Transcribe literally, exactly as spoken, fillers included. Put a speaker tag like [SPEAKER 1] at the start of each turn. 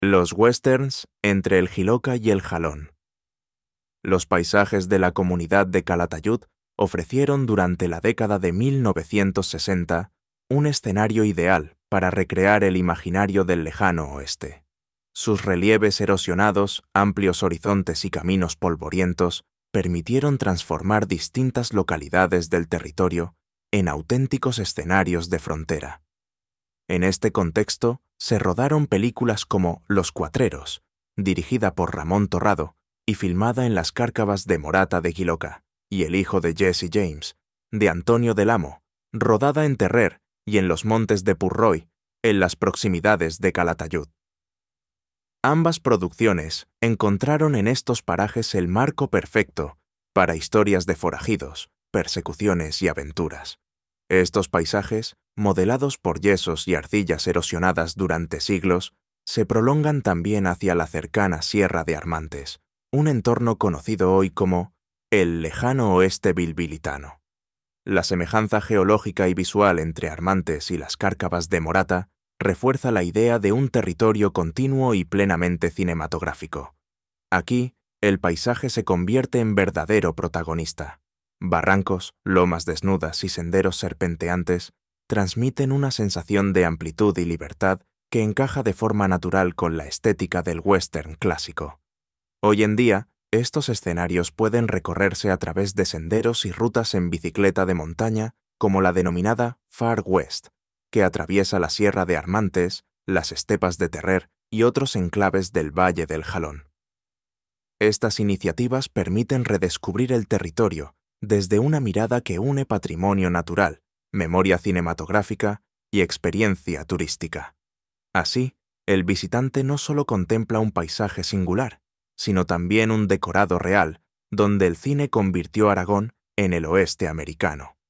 [SPEAKER 1] Los westerns entre el Jiloca y el Jalón. Los paisajes de la comunidad de Calatayud ofrecieron durante la década de mil novecientos sesenta un escenario ideal para recrear el imaginario del lejano oeste. Sus relieves erosionados, amplios horizontes y caminos polvorientos permitieron transformar distintas localidades del territorio en auténticos escenarios de frontera. En este contexto se rodaron películas como Los Cuatreros, dirigida por Ramón Torrado y filmada en las cárcavas de Morata de Jiloca, y El hijo de Jesse James, de Antonio del Amo, rodada en Terrer y en los montes de Purroy, en las proximidades de Calatayud. Ambas producciones encontraron en estos parajes el marco perfecto para historias de forajidos, persecuciones y aventuras. Estos paisajes, modelados por yesos y arcillas erosionadas durante siglos, se prolongan también hacia la cercana Sierra de Armantes, un entorno conocido hoy como el lejano oeste bilbilitano. La semejanza geológica y visual entre Armantes y las cárcavas de Morata refuerza la idea de un territorio continuo y plenamente cinematográfico. Aquí, el paisaje se convierte en verdadero protagonista. Barrancos, lomas desnudas y senderos serpenteantes transmiten una sensación de amplitud y libertad que encaja de forma natural con la estética del western clásico. Hoy en día, estos escenarios pueden recorrerse a través de senderos y rutas en bicicleta de montaña como la denominada Far West, que atraviesa la Sierra de Armantes, las estepas de Terrer y otros enclaves del Valle del Jalón. Estas iniciativas permiten redescubrir el territorio desde una mirada que une patrimonio natural, memoria cinematográfica y experiencia turística. Así, el visitante no solo contempla un paisaje singular, sino también un decorado real, donde el cine convirtió a Aragón en el oeste americano.